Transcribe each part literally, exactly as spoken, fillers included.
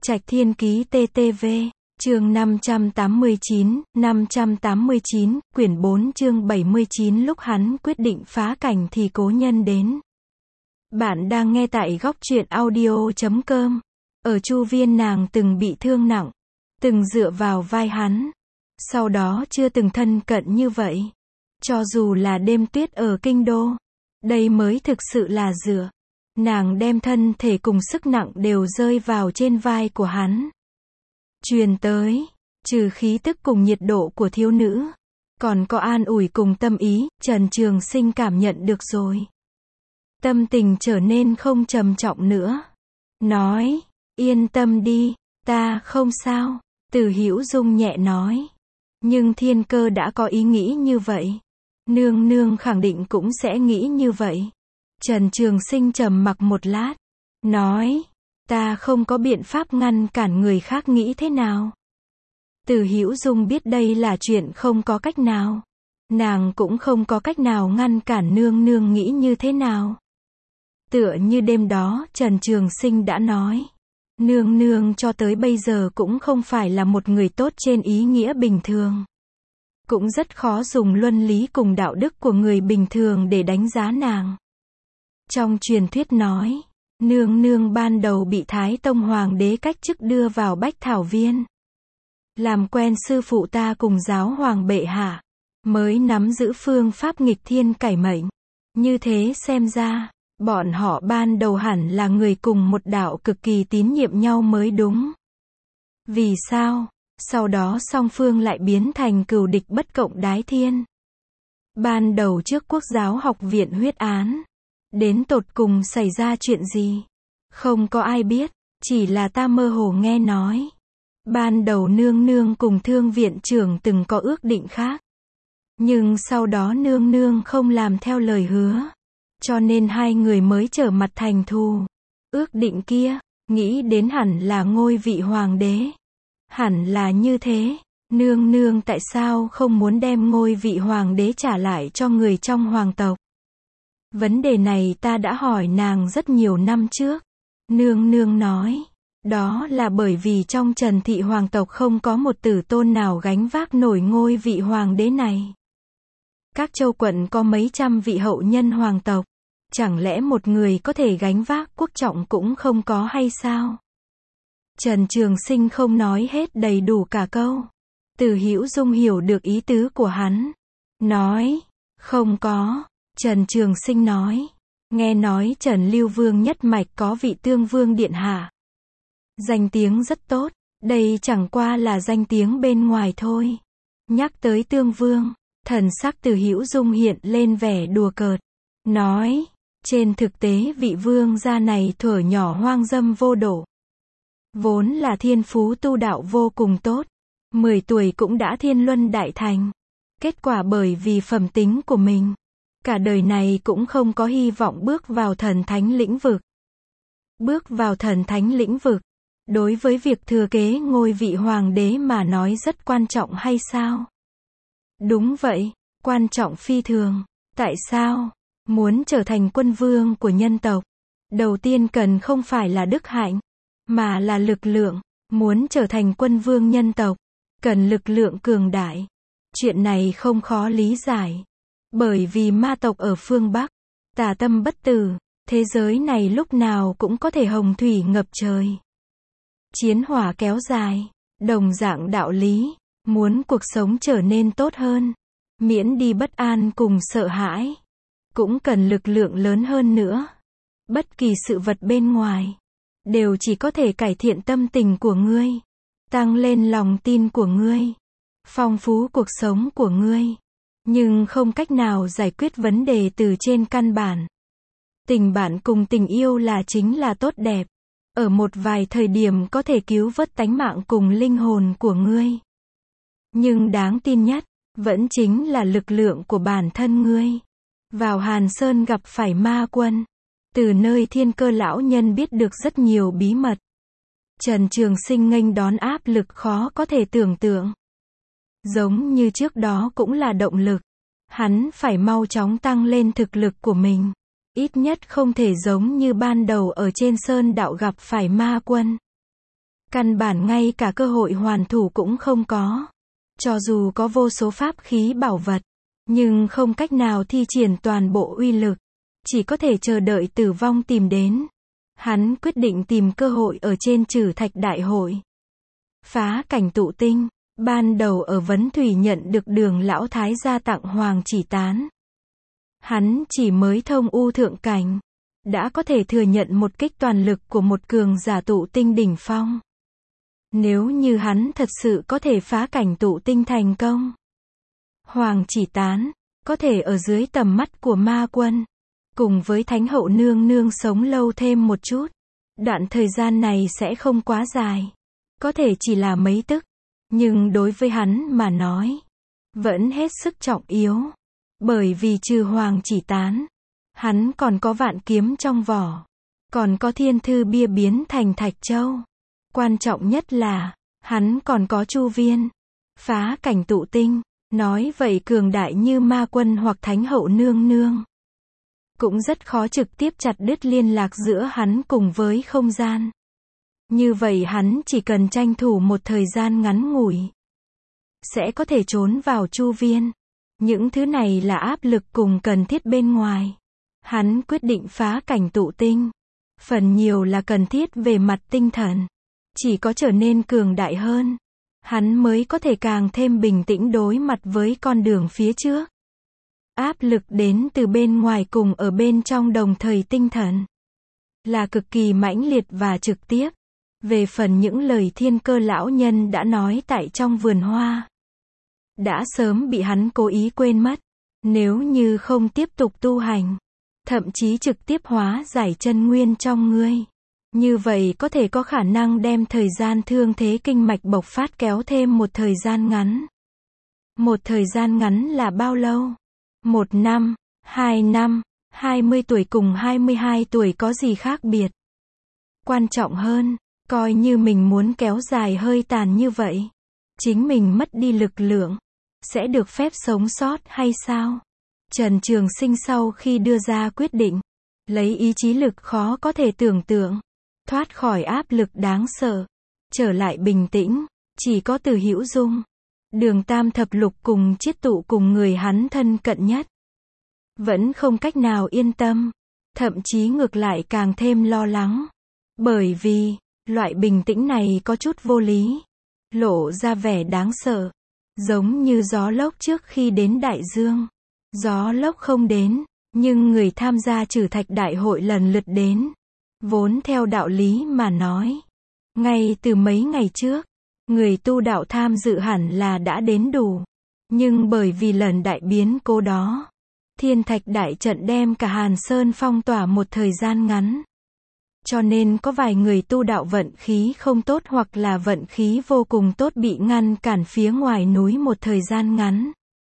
Trạch Thiên Ký tê tê vê, chương năm trăm tám mươi chín, năm trăm tám mươi chín, quyển bốn chương bảy mươi chín. Lúc hắn quyết định phá cảnh thì cố nhân đến. Bạn đang nghe tại góc truyện audio chấm com. Ở Chu Viên nàng từng bị thương nặng, từng dựa vào vai hắn. Sau đó chưa từng thân cận như vậy. Cho dù là đêm tuyết ở kinh đô, đây mới thực sự là dựa. Nàng đem thân thể cùng sức nặng đều rơi vào trên vai của hắn. Truyền tới, trừ khí tức cùng nhiệt độ của thiếu nữ, còn có an ủi cùng tâm ý, Trần Trường Sinh cảm nhận được rồi. Tâm tình trở nên không trầm trọng nữa. Nói, yên tâm đi, ta không sao, Từ Hữu Dung nhẹ nói. Nhưng Thiên Cơ đã có ý nghĩ như vậy. Nương nương khẳng định cũng sẽ nghĩ như vậy. Trần Trường Sinh trầm mặc một lát, nói, ta không có biện pháp ngăn cản người khác nghĩ thế nào. Từ Hữu Dung biết đây là chuyện không có cách nào. Nàng cũng không có cách nào ngăn cản nương nương nghĩ như thế nào. Tựa như đêm đó Trần Trường Sinh đã nói, nương nương cho tới bây giờ cũng không phải là một người tốt trên ý nghĩa bình thường. Cũng rất khó dùng luân lý cùng đạo đức của người bình thường để đánh giá nàng. Trong truyền thuyết nói, nương nương ban đầu bị Thái Tông Hoàng đế cách chức đưa vào Bách Thảo Viên. Làm quen sư phụ ta cùng giáo hoàng bệ hạ, mới nắm giữ phương pháp nghịch thiên cải mệnh. Như thế xem ra, bọn họ ban đầu hẳn là người cùng một đạo cực kỳ tín nhiệm nhau mới đúng. Vì sao? Sau đó song phương lại biến thành cừu địch bất cộng đái thiên. Ban đầu trước Quốc giáo học viện huyết án, đến tột cùng xảy ra chuyện gì? Không có ai biết, chỉ là ta mơ hồ nghe nói. Ban đầu nương nương cùng thương viện trưởng từng có ước định khác. Nhưng sau đó nương nương không làm theo lời hứa. Cho nên hai người mới trở mặt thành thù. Ước định kia, nghĩ đến hẳn là ngôi vị hoàng đế. Hẳn là như thế, nương nương tại sao không muốn đem ngôi vị hoàng đế trả lại cho người trong hoàng tộc? Vấn đề này ta đã hỏi nàng rất nhiều năm trước. Nương nương nói, đó là bởi vì trong Trần thị hoàng tộc không có một tử tôn nào gánh vác nổi ngôi vị hoàng đế này. Các châu quận có mấy trăm vị hậu nhân hoàng tộc, chẳng lẽ một người có thể gánh vác quốc trọng cũng không có hay sao? Trần Trường Sinh không nói hết đầy đủ cả câu. Từ Hữu Dung hiểu được ý tứ của hắn. Nói, không có. Trần Trường Sinh nói, nghe nói Trần Lưu Vương nhất mạch có vị Tương Vương điện hạ. Danh tiếng rất tốt, đây chẳng qua là danh tiếng bên ngoài thôi. Nhắc tới Tương Vương, thần sắc Từ Hữu Dung hiện lên vẻ đùa cợt. Nói, trên thực tế vị vương gia này thuở nhỏ hoang dâm vô độ. Vốn là thiên phú tu đạo vô cùng tốt, mười tuổi cũng đã thiên luân đại thành. Kết quả bởi vì phẩm tính của mình, cả đời này cũng không có hy vọng bước vào thần thánh lĩnh vực. Bước vào thần thánh lĩnh vực, đối với việc thừa kế ngôi vị hoàng đế mà nói rất quan trọng hay sao? Đúng vậy, quan trọng phi thường. Tại sao? Muốn trở thành quân vương của nhân tộc, đầu tiên cần không phải là đức hạnh, mà là lực lượng. Muốn trở thành quân vương nhân tộc, cần lực lượng cường đại. Chuyện này không khó lý giải. Bởi vì ma tộc ở phương Bắc, tà tâm bất tử, thế giới này lúc nào cũng có thể hồng thủy ngập trời. Chiến hỏa kéo dài, đồng dạng đạo lý, muốn cuộc sống trở nên tốt hơn, miễn đi bất an cùng sợ hãi, cũng cần lực lượng lớn hơn nữa. Bất kỳ sự vật bên ngoài, đều chỉ có thể cải thiện tâm tình của ngươi, tăng lên lòng tin của ngươi, phong phú cuộc sống của ngươi, nhưng không cách nào giải quyết vấn đề từ trên căn bản. Tình bạn cùng tình yêu là chính là tốt đẹp, ở một vài thời điểm có thể cứu vớt tánh mạng cùng linh hồn của ngươi. Nhưng đáng tin nhất, vẫn chính là lực lượng của bản thân ngươi. Vào Hàn Sơn gặp phải ma quân, từ nơi Thiên Cơ lão nhân biết được rất nhiều bí mật. Trần Trường Sinh nghênh đón áp lực khó có thể tưởng tượng. Giống như trước đó cũng là động lực. Hắn phải mau chóng tăng lên thực lực của mình. Ít nhất không thể giống như ban đầu ở trên sơn đạo gặp phải ma quân. Căn bản ngay cả cơ hội hoàn thủ cũng không có. Cho dù có vô số pháp khí bảo vật, nhưng không cách nào thi triển toàn bộ uy lực. Chỉ có thể chờ đợi tử vong tìm đến. Hắn quyết định tìm cơ hội ở trên trừ thạch đại hội. Phá cảnh tụ tinh. Ban đầu ở Vấn Thủy nhận được Đường lão thái gia tặng Hoàng Chỉ Tán. Hắn chỉ mới thông u thượng cảnh, đã có thể thừa nhận một kích toàn lực của một cường giả tụ tinh đỉnh phong. Nếu như hắn thật sự có thể phá cảnh tụ tinh thành công, Hoàng Chỉ Tán có thể ở dưới tầm mắt của ma quân, cùng với Thánh hậu nương nương sống lâu thêm một chút. Đoạn thời gian này sẽ không quá dài, có thể chỉ là mấy tức, nhưng đối với hắn mà nói, vẫn hết sức trọng yếu. Bởi vì trừ Hoàng Chỉ Tán, hắn còn có vạn kiếm trong vỏ, còn có thiên thư bia biến thành thạch châu. Quan trọng nhất là, hắn còn có chu viên, phá cảnh tụ tinh. Nói vậy cường đại như ma quân hoặc Thánh hậu nương nương, cũng rất khó trực tiếp chặt đứt liên lạc giữa hắn cùng với không gian. Như vậy hắn chỉ cần tranh thủ một thời gian ngắn ngủi, sẽ có thể trốn vào chu viên. Những thứ này là áp lực cùng cần thiết bên ngoài. Hắn quyết định phá cảnh tụ tinh. Phần nhiều là cần thiết về mặt tinh thần. Chỉ có trở nên cường đại hơn, hắn mới có thể càng thêm bình tĩnh đối mặt với con đường phía trước. Áp lực đến từ bên ngoài cùng ở bên trong đồng thời tinh thần, là cực kỳ mãnh liệt và trực tiếp. Về phần những lời Thiên Cơ lão nhân đã nói tại trong vườn hoa, đã sớm bị hắn cố ý quên mất. Nếu như không tiếp tục tu hành, thậm chí trực tiếp hóa giải chân nguyên trong ngươi, như vậy có thể có khả năng đem thời gian thương thế kinh mạch bộc phát kéo thêm một thời gian ngắn. Một thời gian ngắn là bao lâu? Một năm, hai năm, hai mươi tuổi cùng hai mươi hai tuổi có gì khác biệt? Quan trọng hơn, coi như mình muốn kéo dài hơi tàn như vậy, chính mình mất đi lực lượng, sẽ được phép sống sót hay sao? Trần Trường Sinh sau khi đưa ra quyết định, lấy ý chí lực khó có thể tưởng tượng, thoát khỏi áp lực đáng sợ, trở lại bình tĩnh, chỉ có Từ Hữu Dung, Đường Tam Thập Lục cùng Chiết Tụ cùng người hắn thân cận nhất, vẫn không cách nào yên tâm, thậm chí ngược lại càng thêm lo lắng. Bởi vì, loại bình tĩnh này có chút vô lý, lộ ra vẻ đáng sợ, giống như gió lốc trước khi đến đại dương. Gió lốc không đến, nhưng người tham gia trừ thạch đại hội lần lượt đến. Vốn theo đạo lý mà nói, ngay từ mấy ngày trước, người tu đạo tham dự hẳn là đã đến đủ. Nhưng bởi vì lần đại biến cố đó, thiên thạch đại trận đem cả Hàn Sơn phong tỏa một thời gian ngắn. Cho nên có vài người tu đạo vận khí không tốt hoặc là vận khí vô cùng tốt bị ngăn cản phía ngoài núi một thời gian ngắn.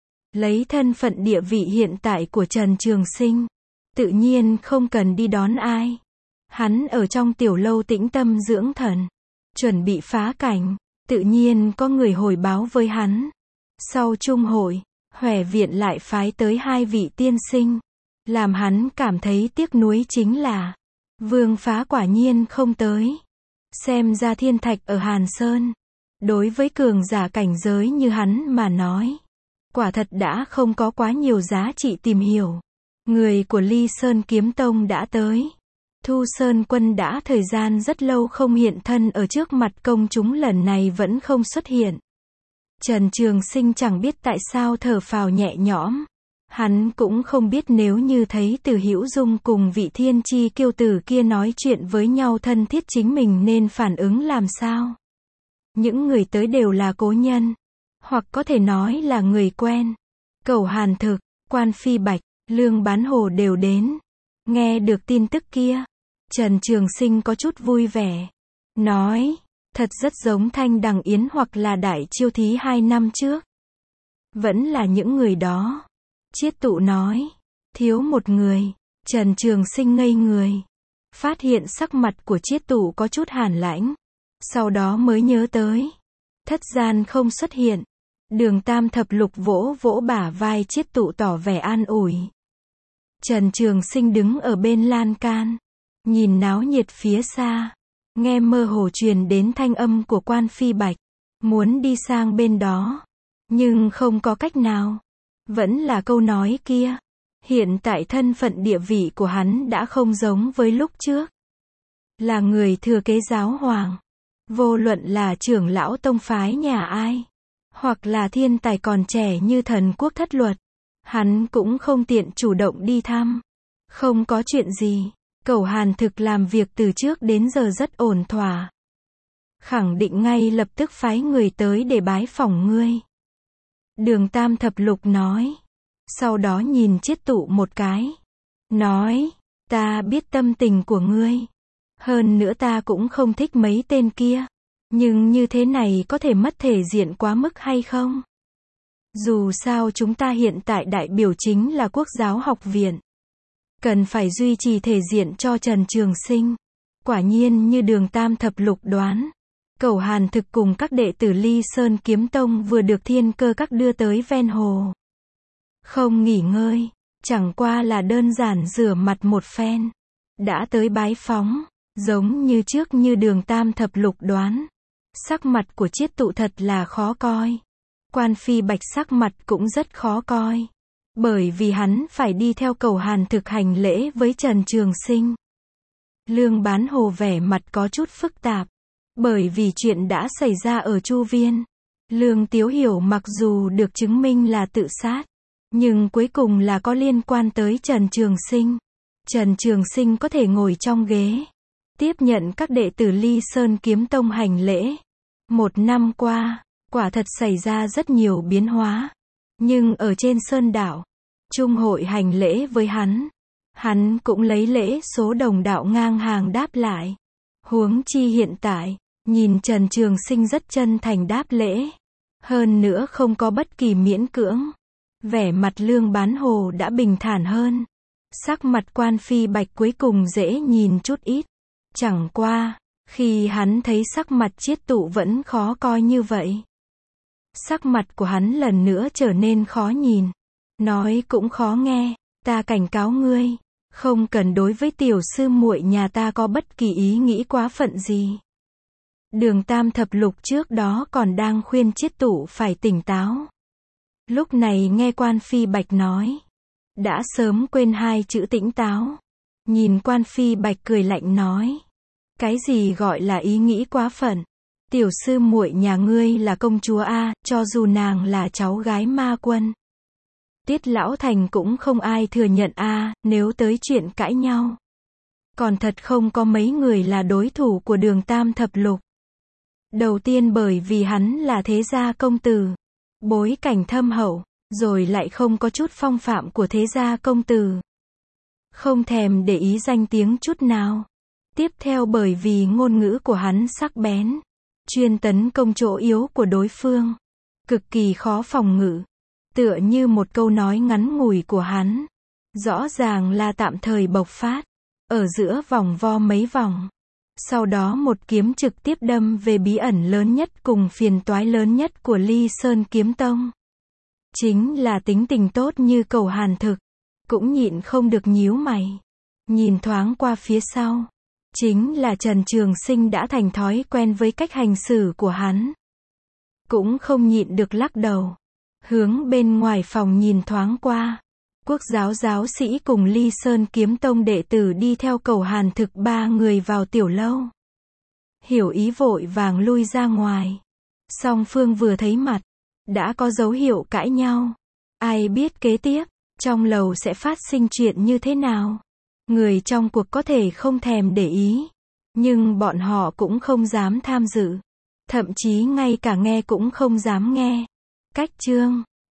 Lấy thân phận địa vị hiện tại của Trần Trường Sinh, tự nhiên không cần đi đón ai. Hắn ở trong tiểu lâu tĩnh tâm dưỡng thần, chuẩn bị phá cảnh, tự nhiên có người hồi báo với hắn. Sau chung hội, Hòe Viện lại phái tới hai vị tiên sinh. Làm hắn cảm thấy tiếc nuối chính là, Vương Phá quả nhiên không tới. Xem ra thiên thạch ở Hàn Sơn, đối với cường giả cảnh giới như hắn mà nói, quả thật đã không có quá nhiều giá trị tìm hiểu. Người của Ly Sơn Kiếm Tông đã tới. Thu Sơn Quân đã thời gian rất lâu không hiện thân ở trước mặt công chúng, lần này vẫn không xuất hiện. Trần Trường Sinh chẳng biết tại sao thở phào nhẹ nhõm. Hắn cũng không biết nếu như thấy Từ Hữu Dung cùng vị thiên chi kiêu tử kia nói chuyện với nhau thân thiết chính mình nên phản ứng làm sao. Những người tới đều là cố nhân, hoặc có thể nói là người quen. Cẩu Hàn Thực, Quan Phi Bạch, Lương Bán Hồ đều đến. Nghe được tin tức kia, Trần Trường Sinh có chút vui vẻ. Nói, thật rất giống Thanh Đằng Yến hoặc là Đại Chiêu Thí hai năm trước. Vẫn là những người đó. Chiết Tụ nói, thiếu một người. Trần Trường Sinh ngây người, phát hiện sắc mặt của Chiết Tụ có chút hàn lãnh. Sau đó mới nhớ tới, Thất Gian không xuất hiện. Đường Tam Thập Lục vỗ vỗ bả vai Chiết Tụ tỏ vẻ an ủi. Trần Trường Sinh đứng ở bên lan can, nhìn náo nhiệt phía xa, nghe mơ hồ truyền đến thanh âm của Quan Phi Bạch, muốn đi sang bên đó, nhưng không có cách nào. Vẫn là câu nói kia, hiện tại thân phận địa vị của hắn đã không giống với lúc trước. Là người thừa kế giáo hoàng, vô luận là trưởng lão tông phái nhà ai, hoặc là thiên tài còn trẻ như Thần Quốc Thất Luật, hắn cũng không tiện chủ động đi thăm. Không có chuyện gì, Cẩu Hàn Thực làm việc từ trước đến giờ rất ổn thỏa. Khẳng định ngay lập tức phái người tới để bái phỏng ngươi. Đường Tam Thập Lục nói. Sau đó nhìn Chiết Tụ một cái. Nói, ta biết tâm tình của ngươi. Hơn nữa ta cũng không thích mấy tên kia. Nhưng như thế này có thể mất thể diện quá mức hay không? Dù sao chúng ta hiện tại đại biểu chính là Quốc giáo học viện. Cần phải duy trì thể diện cho Trần Trường Sinh. Quả nhiên như Đường Tam Thập Lục đoán. Cẩu Hàn Thực cùng các đệ tử Ly Sơn Kiếm Tông vừa được Thiên Cơ Các đưa tới ven hồ. Không nghỉ ngơi, chẳng qua là đơn giản rửa mặt một phen. Đã tới bái phóng, giống như trước như Đường Tam Thập Lục đoán. Sắc mặt của Chiết Tụ thật là khó coi. Quan Phi Bạch sắc mặt cũng rất khó coi. Bởi vì hắn phải đi theo Cẩu Hàn Thực hành lễ với Trần Trường Sinh. Lương Bán Hồ vẻ mặt có chút phức tạp. Bởi vì chuyện đã xảy ra ở Chu Viên. Lương Tiếu Hiểu mặc dù được chứng minh là tự sát, nhưng cuối cùng là có liên quan tới Trần Trường Sinh. Trần Trường Sinh có thể ngồi trong ghế, tiếp nhận các đệ tử Ly Sơn Kiếm Tông hành lễ. Một năm qua, quả thật xảy ra rất nhiều biến hóa. Nhưng ở trên Sơn Đảo, Trung hội hành lễ với hắn. Hắn cũng lấy lễ số đồng đạo ngang hàng đáp lại. Huống chi hiện tại, nhìn Trần Trường Sinh rất chân thành đáp lễ. Hơn nữa không có bất kỳ miễn cưỡng. Vẻ mặt Lương Bán Hồ đã bình thản hơn. Sắc mặt Quan Phi Bạch cuối cùng dễ nhìn chút ít. Chẳng qua, khi hắn thấy sắc mặt Chiết Tụ vẫn khó coi như vậy. Sắc mặt của hắn lần nữa trở nên khó nhìn. Nói cũng khó nghe, ta cảnh cáo ngươi, không cần đối với tiểu sư muội nhà ta có bất kỳ ý nghĩ quá phận gì. Đường Tam Thập Lục trước đó còn đang khuyên Chiết Tụ phải tỉnh táo. Lúc này nghe Quan Phi Bạch nói, đã sớm quên hai chữ tỉnh táo. Nhìn Quan Phi Bạch cười lạnh nói, cái gì gọi là ý nghĩ quá phận? Tiểu sư muội nhà ngươi là công chúa a, cho dù nàng là cháu gái ma quân. Tiết Lão Thành cũng không ai thừa nhận a, nếu tới chuyện cãi nhau. Còn thật không có mấy người là đối thủ của Đường Tam Thập Lục. Đầu tiên bởi vì hắn là thế gia công tử, bối cảnh thâm hậu, rồi lại không có chút phong phạm của thế gia công tử. Không thèm để ý danh tiếng chút nào. Tiếp theo bởi vì ngôn ngữ của hắn sắc bén, chuyên tấn công chỗ yếu của đối phương, cực kỳ khó phòng ngự. Tựa như một câu nói ngắn ngủi của hắn, rõ ràng là tạm thời bộc phát, ở giữa vòng vo mấy vòng. Sau đó một kiếm trực tiếp đâm về bí ẩn lớn nhất cùng phiền toái lớn nhất của Ly Sơn Kiếm Tông. Chính là tính tình tốt như Cẩu Hàn Thực, cũng nhịn không được nhíu mày. Nhìn thoáng qua phía sau, chính là Trần Trường Sinh đã thành thói quen với cách hành xử của hắn. Cũng không nhịn được lắc đầu. Hướng bên ngoài phòng nhìn thoáng qua. Quốc giáo giáo sĩ cùng Ly Sơn Kiếm Tông đệ tử đi theo Cẩu Hàn Thực ba người vào tiểu lâu. Hiểu Ý vội vàng lui ra ngoài. Song phương vừa thấy mặt, đã có dấu hiệu cãi nhau. Ai biết kế tiếp, trong lầu sẽ phát sinh chuyện như thế nào. Người trong cuộc có thể không thèm để ý, nhưng bọn họ cũng không dám tham dự. Thậm chí ngay cả nghe cũng không dám nghe. Cách chương